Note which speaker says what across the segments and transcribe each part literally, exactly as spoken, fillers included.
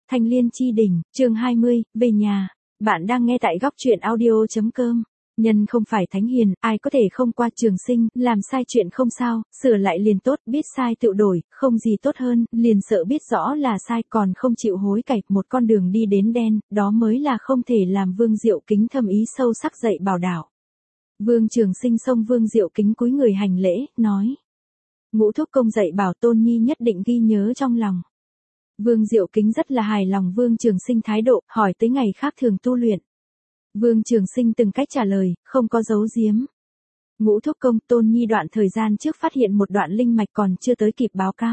Speaker 1: Thanh Liên Chi Đỉnh, chương hai mươi, về nhà. Bạn đang nghe tại góc truyện audio chấm com. Nhân không phải thánh hiền, ai có thể không qua trường sinh, làm sai chuyện không sao, sửa lại liền tốt, biết sai tự đổi, không gì tốt hơn, liền sợ biết rõ là sai còn không chịu hối cải, một con đường đi đến đen, đó mới là không thể làm. Vương Diệu Kính thâm ý sâu sắc dạy bảo đạo. Vương Trường Sinh xông Vương Diệu Kính cúi người hành lễ, nói. Ngũ thúc công dạy bảo Tôn Nhi nhất định ghi nhớ trong lòng. Vương Diệu Kính rất là hài lòng Vương Trường Sinh thái độ, hỏi tới ngày khác thường tu luyện. Vương Trường Sinh từng cách trả lời, không có giấu giếm. Ngũ thúc công, Tôn Nhi đoạn thời gian trước phát hiện một đoạn linh mạch còn chưa tới kịp báo cáo.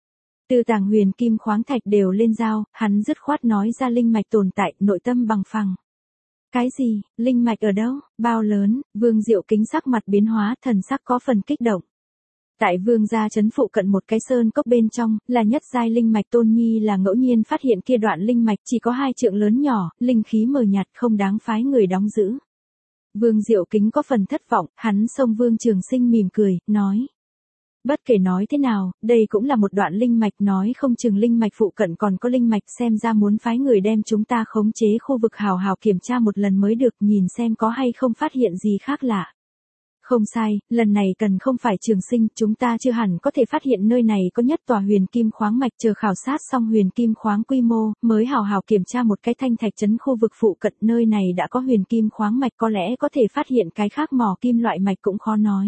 Speaker 1: Tư tàng huyền kim khoáng thạch đều lên dao, hắn dứt khoát nói ra linh mạch tồn tại, nội tâm bằng phẳng. Cái gì, linh mạch ở đâu, bao lớn? Vương Diệu Kính sắc mặt biến hóa, thần sắc có phần kích động. Tại Vương gia trấn phụ cận một cái sơn cốc bên trong, là nhất giai linh mạch. Tôn Nhi là ngẫu nhiên phát hiện kia đoạn linh mạch chỉ có hai trượng lớn nhỏ, linh khí mờ nhạt không đáng phái người đóng giữ. Vương Diệu Kính có phần thất vọng, hắn xông Vương Trường Sinh mỉm cười, nói. Bất kể nói thế nào, đây cũng là một đoạn linh mạch, nói không chừng linh mạch phụ cận còn có linh mạch, xem ra muốn phái người đem chúng ta khống chế khu vực hào hào kiểm tra một lần mới được, nhìn xem có hay không phát hiện gì khác lạ. Không sai, lần này cần không phải Trường Sinh, chúng ta chưa hẳn có thể phát hiện nơi này có nhất tòa huyền kim khoáng mạch, chờ khảo sát xong huyền kim khoáng quy mô, mới hào hào kiểm tra một cái thanh thạch trấn khu vực phụ cận, nơi này đã có huyền kim khoáng mạch, có lẽ có thể phát hiện cái khác mỏ kim loại mạch cũng khó nói.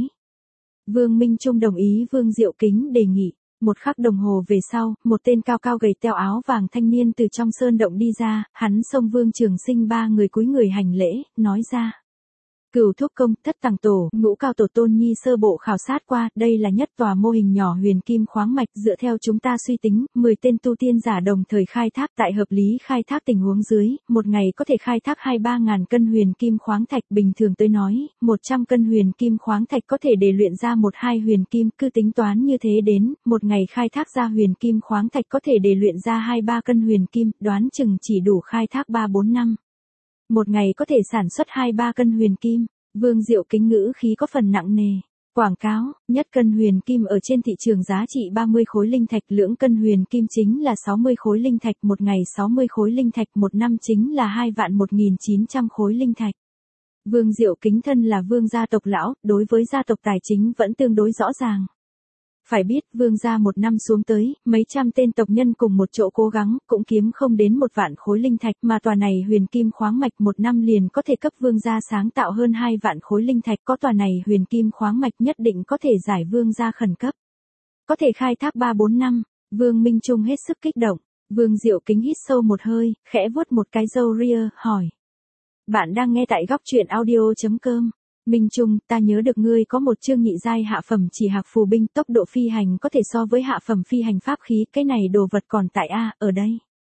Speaker 1: Vương Minh Trung đồng ý Vương Diệu Kính đề nghị. Một khắc đồng hồ về sau, một tên cao cao gầy teo áo vàng thanh niên từ trong sơn động đi ra, hắn xông Vương Trường Sinh ba người cúi người hành lễ, nói ra. Cửu thúc công, thất tàng tổ, ngũ cao tổ Tôn Nhi sơ bộ khảo sát qua, đây là nhất tòa mô hình nhỏ huyền kim khoáng mạch, dựa theo chúng ta suy tính, mười tên tu tiên giả đồng thời khai thác, tại hợp lý khai thác tình huống dưới, một ngày có thể khai thác hai ba ngàn cân huyền kim khoáng thạch, bình thường tới nói, một trăm cân huyền kim khoáng thạch có thể để luyện ra một hai huyền kim, cứ tính toán như thế đến, một ngày khai thác ra huyền kim khoáng thạch có thể để luyện ra hai ba cân huyền kim, đoán chừng chỉ đủ khai thác ba bốn năm. Một ngày có thể sản xuất hai ba cân huyền kim. Vương Diệu Kính ngữ khí có phần nặng nề. Quảng cáo, nhất cân huyền kim ở trên thị trường giá trị ba mươi khối linh thạch, lưỡng cân huyền kim chính là sáu mươi khối linh thạch, một ngày sáu mươi khối linh thạch, một năm chính là hai vạn một nghìn chín trăm khối linh thạch. Vương Diệu Kính thân là Vương gia tộc lão, đối với gia tộc tài chính vẫn tương đối rõ ràng. Phải biết, Vương gia một năm xuống tới, mấy trăm tên tộc nhân cùng một chỗ cố gắng, cũng kiếm không đến một vạn khối linh thạch, mà tòa này huyền kim khoáng mạch một năm liền có thể cấp Vương gia sáng tạo hơn hai vạn khối linh thạch, có tòa này huyền kim khoáng mạch nhất định có thể giải Vương gia khẩn cấp. Có thể khai thác ba bốn năm, Vương Minh Trung hết sức kích động, Vương Diệu Kính hít sâu một hơi, khẽ vuốt một cái râu ria, hỏi. Bạn đang nghe tại góc truyện audio chấm com. Minh Trung, ta nhớ được ngươi có một chương nhị giai hạ phẩm chỉ hạc phù binh, tốc độ phi hành có thể so với hạ phẩm phi hành pháp khí, cái này đồ vật còn tại A, ở đây.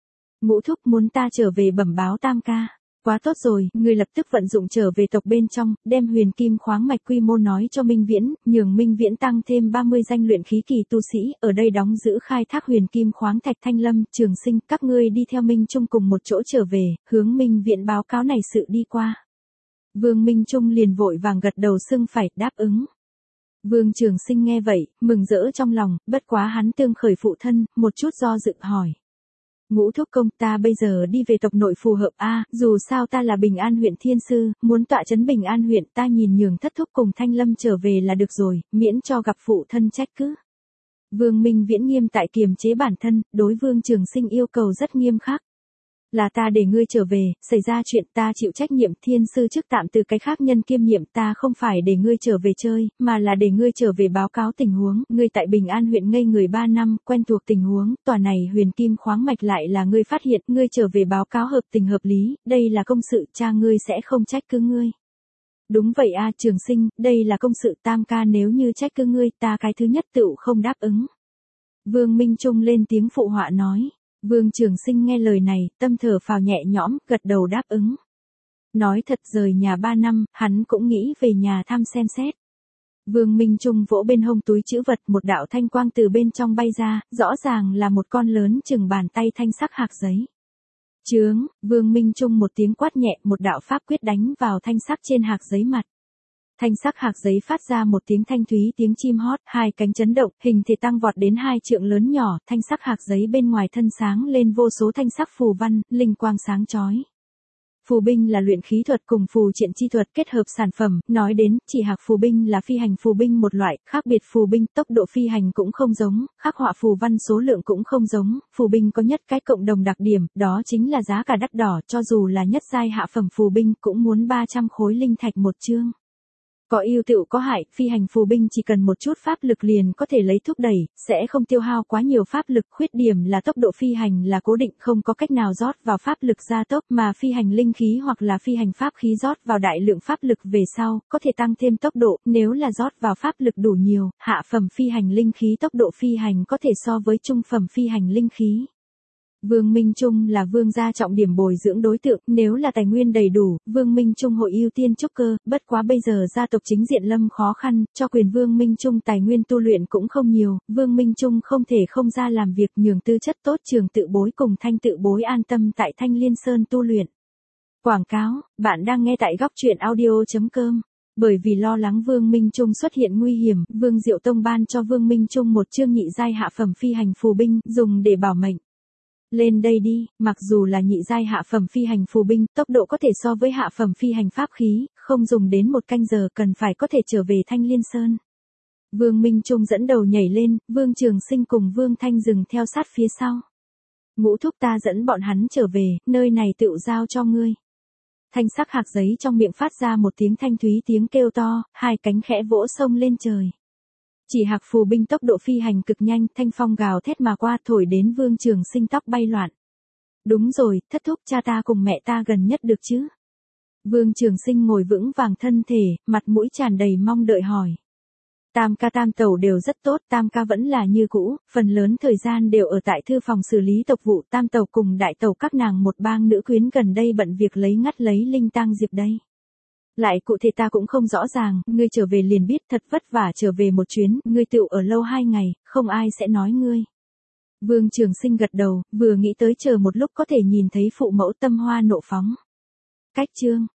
Speaker 1: Ngũ thúc muốn ta trở về bẩm báo Tam ca. Quá tốt rồi, ngươi lập tức vận dụng trở về tộc bên trong, đem huyền kim khoáng mạch quy mô nói cho Minh Viễn, nhường Minh Viễn tăng thêm ba mươi danh luyện khí kỳ tu sĩ, ở đây đóng giữ khai thác huyền kim khoáng thạch. Thanh Lâm, Trường Sinh, các ngươi đi theo Minh Trung cùng một chỗ trở về, hướng Minh Viễn báo cáo này sự đi qua. Vương Minh Trung liền vội vàng gật đầu xưng phải, đáp ứng. Vương Trường Sinh nghe vậy, mừng rỡ trong lòng, bất quá hắn tương khởi phụ thân, một chút do dự hỏi. Ngũ thúc công, ta bây giờ đi về tộc nội phù hợp a, dù sao ta là Bình An huyện thiên sư, muốn tọa trấn Bình An huyện, ta nhìn nhường thất thúc cùng Thanh Lâm trở về là được rồi, miễn cho gặp phụ thân trách cứ. Vương Minh Viễn nghiêm tại kiềm chế bản thân, đối Vương Trường Sinh yêu cầu rất nghiêm khắc. Là ta để ngươi trở về, xảy ra chuyện ta chịu trách nhiệm, thiên sư chức tạm từ cái khác nhân kiêm nhiệm, ta không phải để ngươi trở về chơi, mà là để ngươi trở về báo cáo tình huống, ngươi tại Bình An huyện ngây người ba năm, quen thuộc tình huống, tòa này huyền kim khoáng mạch lại là ngươi phát hiện, ngươi trở về báo cáo hợp tình hợp lý, đây là công sự, cha ngươi sẽ không trách cứ ngươi. Đúng vậy a, Trường Sinh, đây là công sự, Tam ca nếu như trách cứ ngươi, ta cái thứ nhất tựu không đáp ứng. Vương Minh Trung lên tiếng phụ họa nói. Vương Trường Sinh nghe lời này, tâm thở phào nhẹ nhõm, gật đầu đáp ứng. Nói thật rời nhà ba năm, hắn cũng nghĩ về nhà thăm xem xét. Vương Minh Trung vỗ bên hông túi trữ vật, một đạo thanh quang từ bên trong bay ra, rõ ràng là một con lớn chừng bàn tay thanh sắc hạc giấy. Chướng, Vương Minh Trung một tiếng quát nhẹ, một đạo pháp quyết đánh vào thanh sắc trên hạc giấy mặt. Thanh sắc hạc giấy phát ra một tiếng thanh thúy tiếng chim hót, hai cánh chấn động, hình thể tăng vọt đến hai trượng lớn nhỏ, thanh sắc hạc giấy bên ngoài thân sáng lên vô số thanh sắc phù văn, linh quang sáng chói. Phù binh là luyện khí thuật cùng phù triện chi thuật kết hợp sản phẩm, nói đến, chỉ hạc phù binh là phi hành phù binh một loại, khác biệt phù binh, tốc độ phi hành cũng không giống, khắc họa phù văn số lượng cũng không giống, phù binh có nhất cái cộng đồng đặc điểm, đó chính là giá cả đắt đỏ, cho dù là nhất giai hạ phẩm phù binh cũng muốn ba trăm khối linh thạch một chương. Có ưu tựu có hại, phi hành phù binh chỉ cần một chút pháp lực liền có thể lấy thúc đẩy, sẽ không tiêu hao quá nhiều pháp lực, khuyết điểm là tốc độ phi hành là cố định không có cách nào rót vào pháp lực gia tốc mà phi hành linh khí hoặc là phi hành pháp khí rót vào đại lượng pháp lực về sau, có thể tăng thêm tốc độ, nếu là rót vào pháp lực đủ nhiều, hạ phẩm phi hành linh khí tốc độ phi hành có thể so với trung phẩm phi hành linh khí. Vương Minh Trung là vương gia trọng điểm bồi dưỡng đối tượng, nếu là tài nguyên đầy đủ, Vương Minh Trung hội ưu tiên trúc cơ, bất quá bây giờ gia tộc chính diện lâm khó khăn, cho quyền Vương Minh Trung tài nguyên tu luyện cũng không nhiều, Vương Minh Trung không thể không ra làm việc nhường tư chất tốt trường tự bối cùng thanh tự bối an tâm tại Thanh Liên Sơn tu luyện. Quảng cáo, bạn đang nghe tại góc truyện audio chấm com. Bởi vì lo lắng Vương Minh Trung xuất hiện nguy hiểm, Vương Diệu Tông ban cho Vương Minh Trung một chương nhị giai hạ phẩm phi hành phù binh, dùng để bảo mệnh. Lên đây đi, mặc dù là nhị giai hạ phẩm phi hành phù binh, tốc độ có thể so với hạ phẩm phi hành pháp khí, không dùng đến một canh giờ cần phải có thể trở về Thanh Liên Sơn. Vương Minh Trung dẫn đầu nhảy lên, Vương Trường Sinh cùng Vương Thanh dừng theo sát phía sau. Ngũ thúc ta dẫn bọn hắn trở về, nơi này tựu giao cho ngươi. Thanh sắc hạc giấy trong miệng phát ra một tiếng thanh thúy tiếng kêu to, hai cánh khẽ vỗ sông lên trời. Chỉ hạc phù binh tốc độ phi hành cực nhanh, thanh phong gào thét mà qua thổi đến Vương Trường Sinh tóc bay loạn. Đúng rồi, thất thúc cha ta cùng mẹ ta gần nhất được chứ? Vương Trường Sinh ngồi vững vàng thân thể, mặt mũi tràn đầy mong đợi hỏi. Tam ca tam tẩu đều rất tốt, tam ca vẫn là như cũ, phần lớn thời gian đều ở tại thư phòng xử lý tộc vụ, tam tẩu cùng đại tẩu các nàng một bang nữ quyến gần đây bận việc lấy ngắt lấy linh tang diệp đây. Lại cụ thể ta cũng không rõ ràng, ngươi trở về liền biết thật vất vả trở về một chuyến, ngươi tựu ở lâu hai ngày, không ai sẽ nói ngươi. Vương Trường Sinh gật đầu, vừa nghĩ tới chờ một lúc có thể nhìn thấy phụ mẫu tâm hoa nộ phóng. Cách chương,